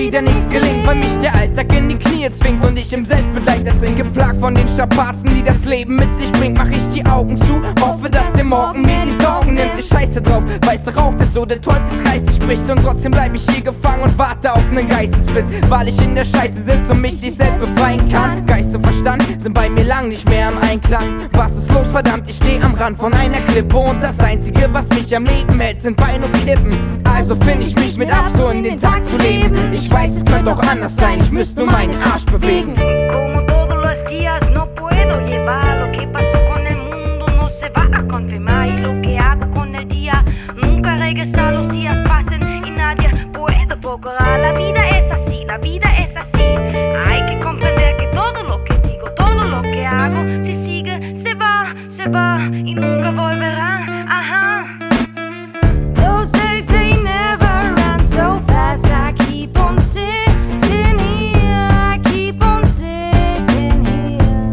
wieder nichts gelingt, weil mich der Alltag in die Knie zwingt und ich im Selbstmitleid ertrinke. Geplagt von den Strapazen, die das Leben mit sich bringt, mach ich die Augen zu, hoffe, dass der Morgen mir die Sorgen nimmt. Ich scheiße drauf, weißer Rauch ist so der Teufelskreis, die spricht, und trotzdem bleib ich hier gefangen und warte auf nen Geistesblitz, weil ich in der Scheiße sitz und mich nicht selbst befreien kann. Geist und Verstand sind bei mir lang nicht mehr im Einklang. Was ist los, verdammt, ich steh am Rand von einer Klippe und das Einzige, was mich am Leben hält, sind Wein und Klippen. Also find ich mich mit ab, so in den Tag zu leben. Ich weiß, es könnte auch anders sein, ich müsste nur meinen Arsch bewegen. Como todos los días no puedo llevar lo que pasó con el mundo, no se va a confirmar, y lo que hago con el día nunca regresa, los días pasan y nadie puede procurar. La vida es así, la vida es así. Hay que comprender que todo lo que digo, todo lo que hago, si sigue, se va y nunca volverá. Ajá. Those days they never run so fast. I keep on sitting here, I keep on sitting here.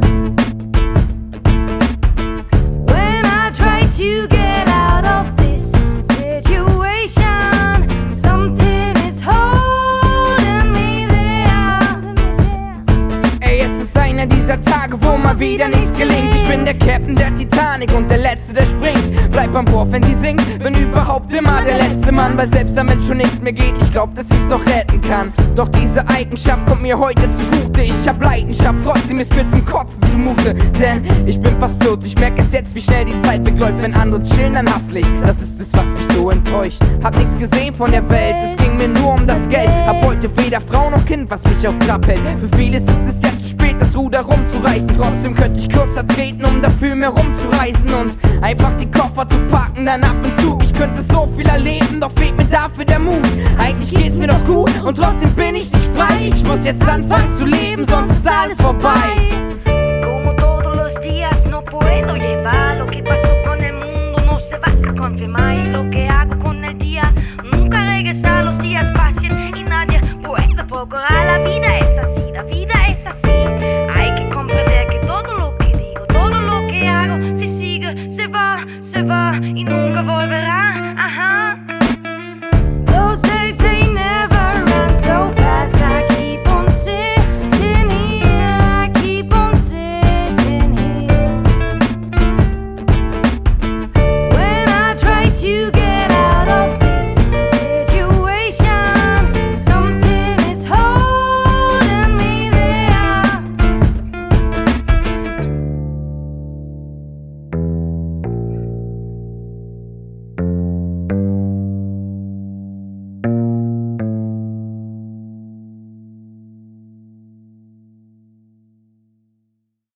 When I try to get out of this situation, something is holding me there. Ey, es ist einer dieser Tage, wo mal wieder nichts gelingt. Ich bin der Captain der Titanic und der Letzte, der springt. Bleib am Bord, wenn die singt, bin überhaupt immer der letzte Mann. Weil selbst damit schon nichts mehr geht, ich glaub, dass ich's noch retten kann. Doch diese Eigenschaft kommt mir heute zugute. Ich hab Leidenschaft, trotzdem ist mir zum Kotzen zumute. Denn ich bin fast 40, merk es jetzt, wie schnell die Zeit wegläuft. Wenn andere chillen, dann hustle ich. Das ist es, was mich so enttäuscht. Hab nichts gesehen von der Welt, es ging mir nur um das Geld. Hab heute weder Frau noch Kind, was mich auf Trab hält. Für vieles ist es ja zu spät, das Ruder rumzureißen. Trotzdem könnte ich kürzer treten, um dafür mehr rumzureisen und einfach die Koffer zu packen, dann ab und zu. Ich könnte so viel erleben, doch fehlt mir dafür der Mut. Eigentlich geht's mir doch gut und trotzdem bin ich nicht frei. Ich muss jetzt anfangen zu leben, sonst ist alles vorbei.